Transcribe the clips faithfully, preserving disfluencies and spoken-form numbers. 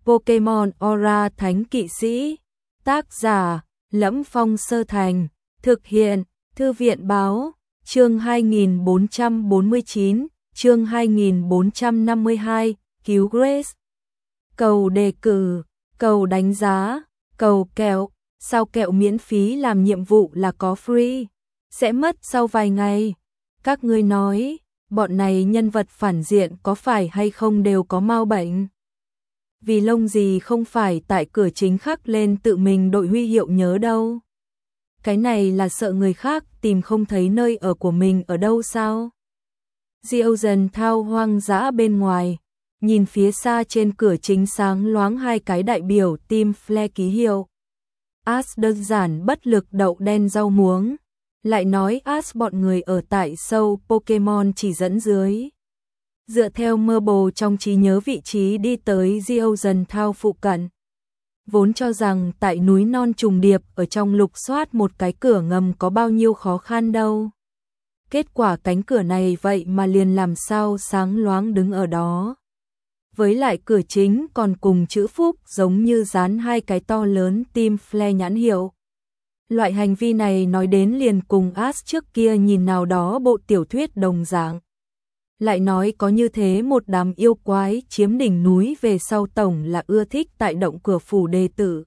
Pokemon Aura Thánh Kỵ Sĩ. Tác giả Lẫm Phong Sơ Thành. Thực hiện Thư viện Báo. Chương hai nghìn bốn trăm bốn mươi chín, chương hai nghìn bốn trăm năm mươi hai, cứu Grace. Cầu đề cử, cầu đánh giá, cầu kẹo. Sao kẹo miễn phí làm nhiệm vụ là có free? Sẽ mất sau vài ngày. Các ngươi nói, bọn này nhân vật phản diện có phải hay không đều có mau bệnh? Vì lông gì không phải tại cửa chính khắc lên tự mình đội huy hiệu nhớ đâu. Cái này là sợ người khác tìm không thấy nơi ở của mình ở đâu sao? Diêu dần thao hoang dã bên ngoài, nhìn phía xa trên cửa chính sáng loáng hai cái đại biểu team Flare ký hiệu. Ash đơn giản bất lực đậu đen rau muống, lại nói Ash bọn người ở tại sâu Pokemon chỉ dẫn dưới. Dựa theo mơ bồ trong trí nhớ vị trí đi tới Diêu dần thao phụ cận. Vốn cho rằng tại núi non trùng điệp ở trong lục soát một cái cửa ngầm có bao nhiêu khó khăn đâu. Kết quả cánh cửa này vậy mà liền làm sao sáng loáng đứng ở đó. Với lại cửa chính còn cùng chữ phúc giống như dán hai cái to lớn team Flare nhãn hiệu. Loại hành vi này nói đến liền cùng Ash trước kia nhìn nào đó bộ tiểu thuyết đồng dạng. Lại nói có như thế một đám yêu quái chiếm đỉnh núi về sau tổng là ưa thích tại động cửa phủ đệ tử.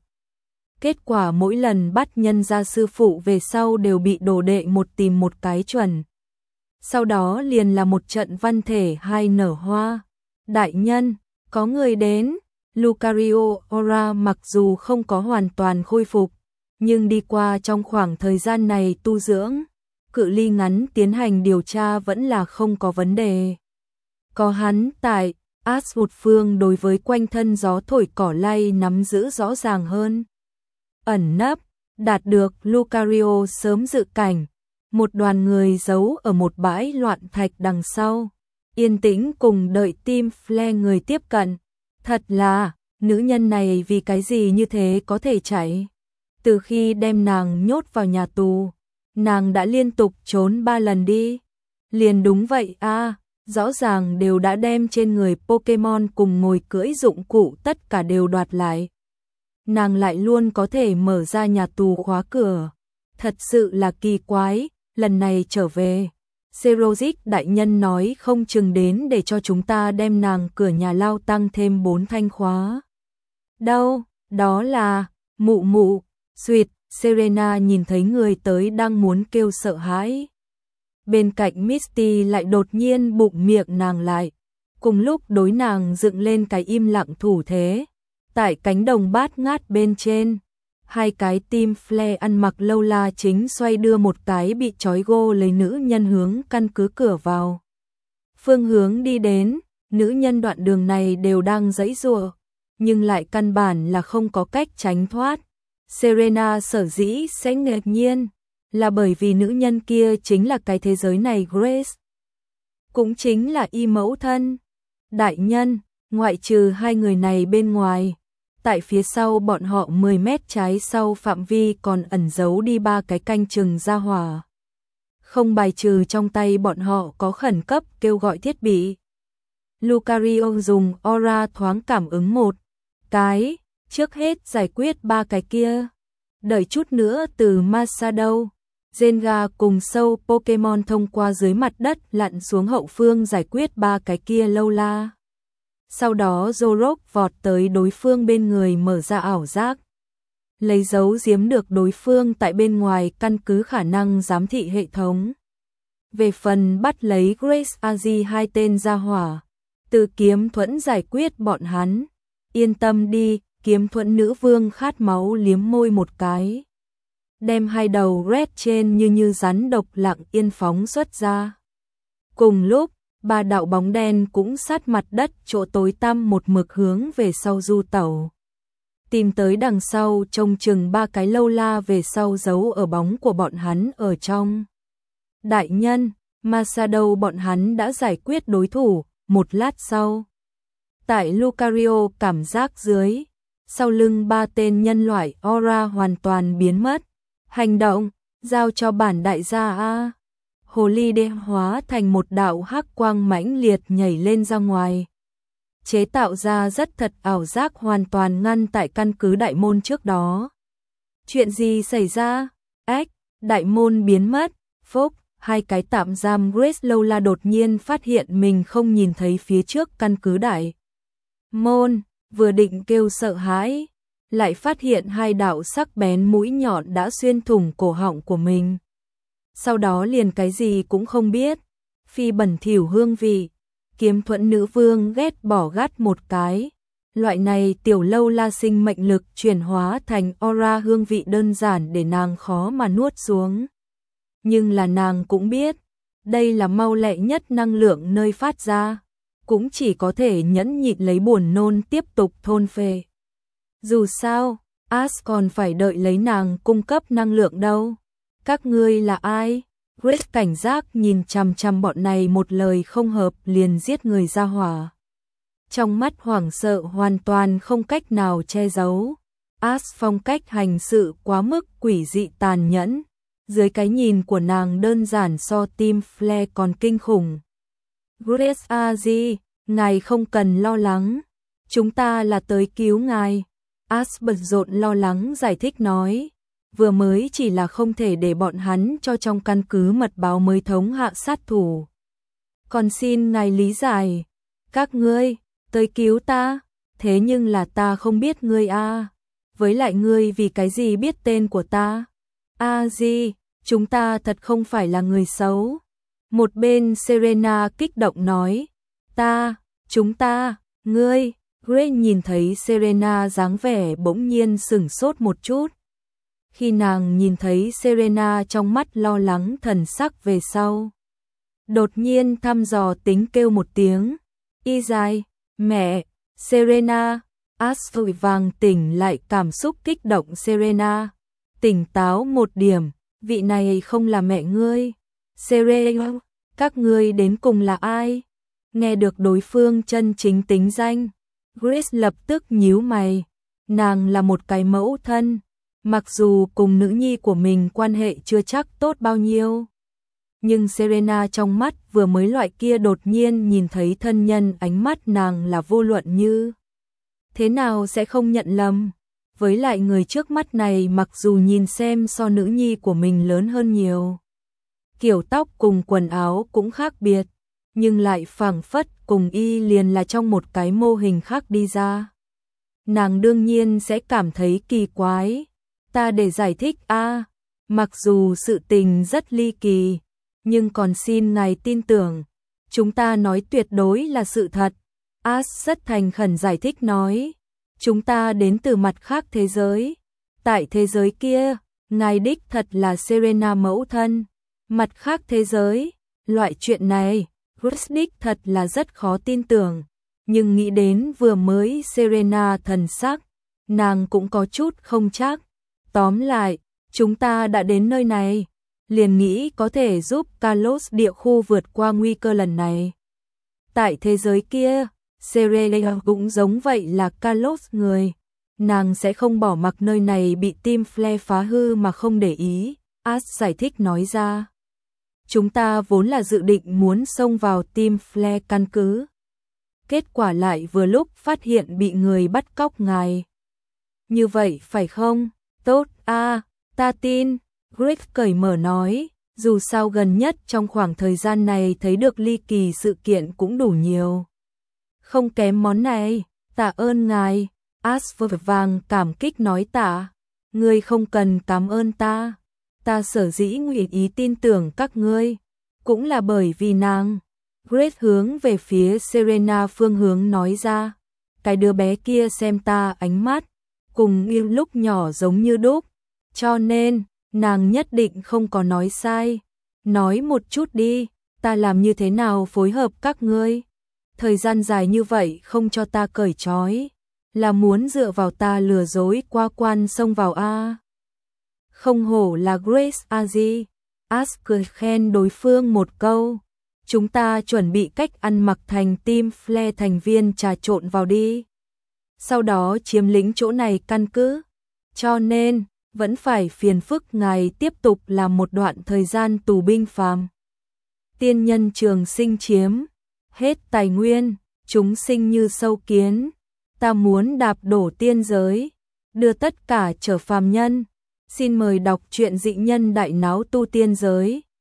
Kết quả mỗi lần bắt nhân ra sư phụ về sau đều bị đồ đệ một tìm một cái chuẩn. Sau đó liền là một trận văn thể hai nở hoa. Đại nhân, có người đến. Lucario Aura mặc dù không có hoàn toàn khôi phục, nhưng đi qua trong khoảng thời gian này tu dưỡng, cự ly ngắn tiến hành điều tra vẫn là không có vấn đề. Có hắn tại, Ash một phương đối với quanh thân gió thổi cỏ lay nắm giữ rõ ràng hơn. Ẩn nấp, đạt được Lucario sớm dự cảnh, một đoàn người giấu ở một bãi loạn thạch đằng sau, yên tĩnh cùng đợi team Flare người tiếp cận. Thật là, nữ nhân này vì cái gì như thế có thể chạy? Từ khi đem nàng nhốt vào nhà tù, nàng đã liên tục trốn ba lần đi. Liền đúng vậy a, à, rõ ràng đều đã đem trên người Pokemon cùng ngồi cưỡi dụng cụ tất cả đều đoạt lại. Nàng lại luôn có thể mở ra nhà tù khóa cửa. Thật sự là kỳ quái, lần này trở về. Serozic đại nhân nói không chừng đến để cho chúng ta đem nàng cửa nhà lao tăng thêm bốn thanh khóa. Đâu, đó là, mụ mụ, suyệt, Serena nhìn thấy người tới đang muốn kêu sợ hãi. Bên cạnh Misty lại đột nhiên bụng miệng nàng lại, cùng lúc đối nàng dựng lên cái im lặng thủ thế. Tại cánh đồng bát ngát bên trên, hai cái team Flare ăn mặc lâu la chính xoay đưa một cái bị trói gô lấy nữ nhân hướng căn cứ cửa vào. Phương hướng đi đến, nữ nhân đoạn đường này đều đang giãy giụa, nhưng lại căn bản là không có cách tránh thoát. Serena sở dĩ sẽ ngạc nhiên, là bởi vì nữ nhân kia chính là cái thế giới này Grace. Cũng chính là y mẫu thân. Đại nhân, ngoại trừ hai người này bên ngoài, tại phía sau bọn họ mười mét trái sau phạm vi còn ẩn giấu đi ba cái canh chừng ra hỏa. Không bài trừ trong tay bọn họ có khẩn cấp kêu gọi thiết bị. Lucario dùng aura thoáng cảm ứng một cái, trước hết giải quyết ba cái kia. Đợi chút nữa từ Masado, Zenga cùng sâu Pokemon thông qua dưới mặt đất lặn xuống hậu phương giải quyết ba cái kia lâu la. Sau đó Zorok vọt tới đối phương bên người mở ra ảo giác. Lấy dấu giếm được đối phương tại bên ngoài căn cứ khả năng giám thị hệ thống. Về phần bắt lấy Grace Azi hai tên gia hỏa, từ kiếm thuẫn giải quyết bọn hắn. Yên tâm đi, kiếm thuẫn nữ vương khát máu liếm môi một cái. Đem hai đầu red trên như như rắn độc lặng yên phóng xuất ra. Cùng lúc, ba đạo bóng đen cũng sát mặt đất chỗ tối tăm một mực hướng về sau du tẩu. Tìm tới đằng sau trông chừng ba cái lâu la về sau giấu ở bóng của bọn hắn ở trong. Đại nhân, Masado bọn hắn đã giải quyết đối thủ, một lát sau. Tại Lucario cảm giác dưới, sau lưng ba tên nhân loại aura hoàn toàn biến mất. Hành động, giao cho bản đại gia a. Hồ ly đen hóa thành một đạo hắc quang mãnh liệt nhảy lên ra ngoài. chế tạo ra rất thật ảo giác hoàn toàn ngăn tại căn cứ đại môn trước đó. Chuyện gì xảy ra? Ếch, đại môn biến mất, phốc, hai cái tạm giam Grace Lola đột nhiên phát hiện mình không nhìn thấy phía trước căn cứ đại môn, vừa định kêu sợ hãi, lại phát hiện hai đạo sắc bén mũi nhọn đã xuyên thủng cổ họng của mình. Sau đó liền cái gì cũng không biết, phi bẩn thỉu hương vị, Kiếm Thuẫn nữ vương ghét bỏ gắt một cái. Loại này tiểu lâu la sinh mệnh lực chuyển hóa thành aura hương vị đơn giản để nàng khó mà nuốt xuống. Nhưng là nàng cũng biết, đây là mau lẹ nhất năng lượng nơi phát ra, cũng chỉ có thể nhẫn nhịn lấy buồn nôn tiếp tục thôn phệ. Dù sao, Ash còn phải đợi lấy nàng cung cấp năng lượng đâu. Các ngươi là ai? Grace cảnh giác nhìn chằm chằm bọn này, một lời không hợp liền giết người ra hỏa. Trong mắt hoảng sợ hoàn toàn không cách nào che giấu. Ash phong cách hành sự quá mức quỷ dị tàn nhẫn. Dưới cái nhìn của nàng đơn giản so Tim Flare còn kinh khủng. Grace a di, ngài không cần lo lắng. Chúng ta là tới cứu ngài. Ash bận rộn lo lắng giải thích nói. Vừa mới chỉ là không thể để bọn hắn cho trong căn cứ mật báo mới thống hạ sát thủ. Còn xin ngài lý giải. Các ngươi tới cứu ta, thế nhưng là ta không biết ngươi a. Với lại ngươi vì cái gì biết tên của ta? A di, chúng ta thật không phải là người xấu. Một bên Serena kích động nói, ta, chúng ta, ngươi. Grace nhìn thấy Serena dáng vẻ bỗng nhiên sửng sốt một chút. Khi nàng nhìn thấy Serena trong mắt lo lắng thần sắc về sau, đột nhiên thăm dò tính kêu một tiếng, y dài, mẹ, Serena. Ash vội vàng tỉnh lại cảm xúc kích động Serena. Tỉnh táo một điểm, vị này không là mẹ ngươi. Serena, các ngươi đến cùng là ai? Nghe được đối phương chân chính tính danh, Grace lập tức nhíu mày. Nàng là một cái mẫu thân, mặc dù cùng nữ nhi của mình quan hệ chưa chắc tốt bao nhiêu. Nhưng Serena trong mắt vừa mới loại kia đột nhiên nhìn thấy thân nhân, ánh mắt nàng là vô luận như thế nào sẽ không nhận lầm. Với lại người trước mắt này mặc dù nhìn xem so nữ nhi của mình lớn hơn nhiều, kiểu tóc cùng quần áo cũng khác biệt, nhưng lại phảng phất cùng y liền là trong một cái mô hình khác đi ra. Nàng đương nhiên sẽ cảm thấy kỳ quái. Ta để giải thích a, mặc dù sự tình rất ly kỳ, nhưng còn xin ngài tin tưởng, chúng ta nói tuyệt đối là sự thật. Ash rất thành khẩn giải thích nói, chúng ta đến từ mặt khác thế giới. Tại thế giới kia, ngài đích thật là Serena mẫu thân. Mặt khác thế giới, loại chuyện này, Grace đích thật là rất khó tin tưởng. Nhưng nghĩ đến vừa mới Serena thần sắc, nàng cũng có chút không chắc. Tóm lại, chúng ta đã đến nơi này, liền nghĩ có thể giúp Carlos địa khu vượt qua nguy cơ lần này. Tại thế giới kia, Serena cũng giống vậy là Carlos người. Nàng sẽ không bỏ mặc nơi này bị Tim Flare phá hư mà không để ý. Ash giải thích nói ra. Chúng ta vốn là dự định muốn xông vào Tim Flare căn cứ. Kết quả lại vừa lúc phát hiện bị người bắt cóc ngài. Như vậy phải không? Tốt a, à, ta tin. Greg cởi mở nói, dù sao gần nhất trong khoảng thời gian này thấy được ly kỳ sự kiện cũng đủ nhiều. Không kém món này, tạ ơn ngài. Ash vội vàng cảm kích nói tạ. Ngươi không cần cảm ơn ta. Ta sở dĩ nguyện ý tin tưởng các ngươi, cũng là bởi vì nàng. Greg hướng về phía Serena phương hướng nói ra. Cái đứa bé kia xem ta ánh mắt, cùng yêu lúc nhỏ giống như đúc. Cho nên, nàng nhất định không có nói sai. Nói một chút đi, ta làm như thế nào phối hợp các ngươi? Thời gian dài như vậy không cho ta cởi trói, là muốn dựa vào ta lừa dối qua quan xông vào a. Không hổ là Grace Azi. Ash cười khen đối phương một câu. Chúng ta chuẩn bị cách ăn mặc thành Tim Flare thành viên trà trộn vào đi. Sau đó chiếm lĩnh chỗ này căn cứ. Cho nên, vẫn phải phiền phức ngài tiếp tục làm một đoạn thời gian tù binh phàm. Tiên nhân trường sinh chiếm hết tài nguyên, chúng sinh như sâu kiến, ta muốn đạp đổ tiên giới, đưa tất cả trở phàm nhân. Xin mời đọc truyện Dị Nhân Đại Náo Tu Tiên Giới.